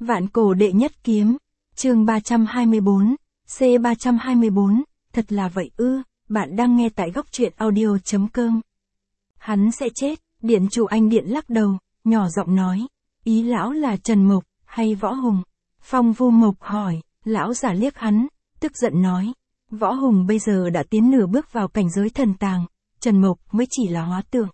Vạn cổ đệ nhất kiếm, chương 324, C324, thật là vậy ư, bạn đang nghe tại góc truyện audio.com. Hắn sẽ chết, điện chủ Anh Điện lắc đầu, nhỏ giọng nói, ý lão là Trần Mộc, hay Võ Hùng? Phong Vu Mộc hỏi, lão giả liếc hắn, tức giận nói, Võ Hùng bây giờ đã tiến nửa bước vào cảnh giới thần tàng, Trần Mộc mới chỉ là hóa tượng.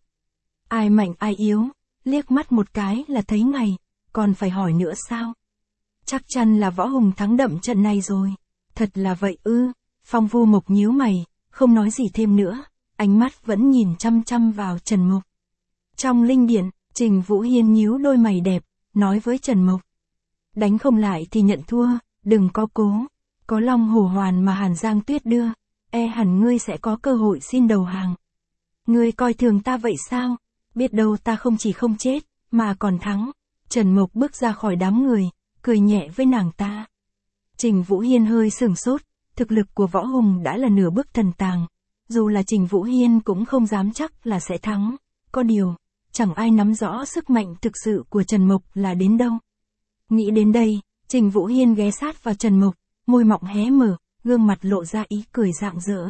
Ai mạnh ai yếu, liếc mắt một cái là thấy ngay, còn phải hỏi nữa sao? Chắc chắn là Võ Hùng thắng đậm trận này rồi. Thật là vậy ư? Phong Vu Mộc nhíu mày, không nói gì thêm nữa, ánh mắt vẫn nhìn chăm chăm vào Trần Mộc. Trong linh điện, Trình Vũ Hiên nhíu đôi mày đẹp, nói với Trần Mộc. Đánh không lại thì nhận thua, đừng có cố. Có Long Hổ Hoàn mà Hàn Giang Tuyết đưa, hẳn ngươi sẽ có cơ hội xin đầu hàng. Ngươi coi thường ta vậy sao? Biết đâu ta không chỉ không chết, mà còn thắng. Trần Mộc bước ra khỏi đám người, cười nhẹ với nàng ta. Trình Vũ Hiên hơi sửng sốt, thực lực của Võ Hùng đã là nửa bước thần tàng. Dù là Trình Vũ Hiên cũng không dám chắc là sẽ thắng. Có điều, chẳng ai nắm rõ sức mạnh thực sự của Trần Mộc là đến đâu. Nghĩ đến đây, Trình Vũ Hiên ghé sát vào Trần Mộc, môi mọng hé mở, gương mặt lộ ra ý cười rạng rỡ.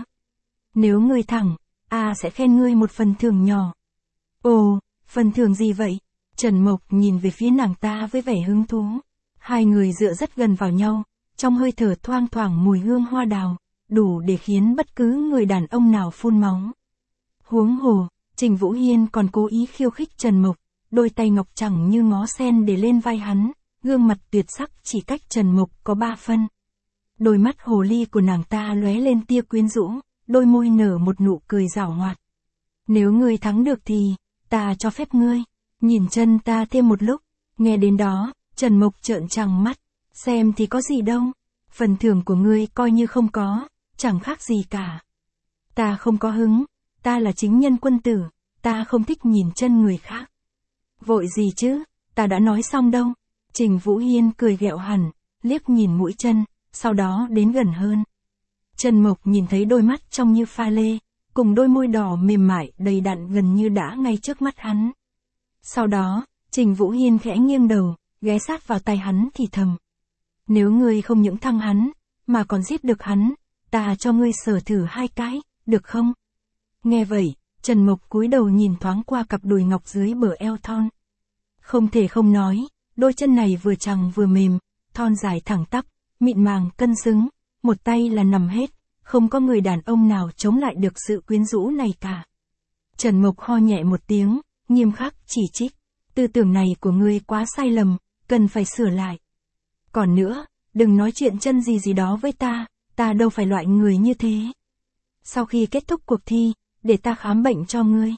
Nếu ngươi thắng, sẽ khen ngươi một phần thưởng nhỏ. Ồ, phần thưởng gì vậy? Trần Mộc nhìn về phía nàng ta với vẻ hứng thú. Hai người dựa rất gần vào nhau, trong hơi thở thoang thoảng mùi hương hoa đào, đủ để khiến bất cứ người đàn ông nào phun máu. Huống hồ, Trình Vũ Hiên còn cố ý khiêu khích Trần Mộc, đôi tay ngọc chẳng như ngó sen để lên vai hắn, gương mặt tuyệt sắc chỉ cách Trần Mộc có 3 phân. Đôi mắt hồ ly của nàng ta lóe lên tia quyến rũ, đôi môi nở một nụ cười giảo hoạt. Nếu ngươi thắng được thì, ta cho phép ngươi nhìn chân ta thêm một lúc. Nghe đến đó, Trần Mộc trợn trắng mắt, xem thì có gì đâu, phần thưởng của ngươi coi như không có, chẳng khác gì cả. Ta không có hứng, ta là chính nhân quân tử, ta không thích nhìn chân người khác. Vội gì chứ, ta đã nói xong đâu. Trình Vũ Hiên cười ghẹo hẳn, liếc nhìn mũi chân, sau đó đến gần hơn. Trần Mộc nhìn thấy đôi mắt trông như pha lê, cùng đôi môi đỏ mềm mại đầy đặn gần như đã ngay trước mắt hắn. Sau đó, Trình Vũ Hiên khẽ nghiêng đầu, ghé sát vào tai hắn thì thầm. Nếu ngươi không những thắng hắn, mà còn giết được hắn, ta cho ngươi sở thử 2 cái, được không? Nghe vậy, Trần Mộc cúi đầu nhìn thoáng qua cặp đùi ngọc dưới bờ eo thon. Không thể không nói, đôi chân này vừa chằng vừa mềm, thon dài thẳng tắp, mịn màng cân xứng, một tay là nằm hết, không có người đàn ông nào chống lại được sự quyến rũ này cả. Trần Mộc ho nhẹ một tiếng, nghiêm khắc chỉ trích. Tư tưởng này của ngươi quá sai lầm, cần phải sửa lại. Còn nữa, đừng nói chuyện chân gì đó với ta đâu phải loại người như thế. Sau khi kết thúc cuộc thi, để ta khám bệnh cho ngươi.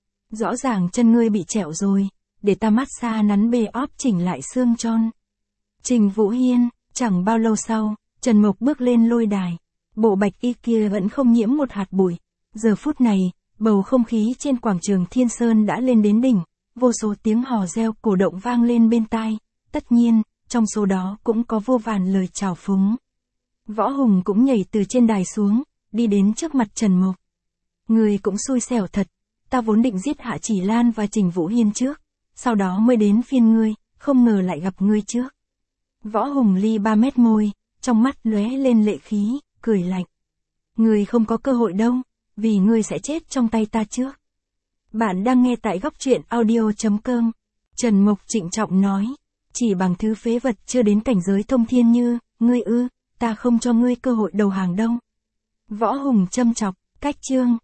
Rõ ràng chân ngươi bị trẹo rồi, để ta massage nắn bê óp chỉnh lại xương tròn. Trình Vũ Hiên, chẳng bao lâu sau, Trần Mộc bước lên lôi đài. Bộ bạch y kia vẫn không nhiễm một hạt bụi. Giờ phút này, bầu không khí trên quảng trường Thiên Sơn đã lên đến đỉnh. Vô số tiếng hò reo cổ động vang lên bên tai, tất nhiên, trong số đó cũng có vô vàn lời chào phúng. Võ Hùng cũng nhảy từ trên đài xuống, đi đến trước mặt Trần Mộc. Ngươi cũng xui xẻo thật, ta vốn định giết Hạ Chỉ Lan và Trình Vũ Hiên trước, sau đó mới đến phiên ngươi, không ngờ lại gặp ngươi trước. Võ Hùng ly 3 mét môi, trong mắt lóe lên lệ khí, cười lạnh. Ngươi không có cơ hội đâu, vì ngươi sẽ chết trong tay ta trước. Bạn đang nghe tại góc truyện audio.com. Trần Mộc trịnh trọng nói, chỉ bằng thứ phế vật chưa đến cảnh giới thông thiên như, ngươi ư, ta không cho ngươi cơ hội đầu hàng đâu. Võ Hùng châm chọc, cách chương.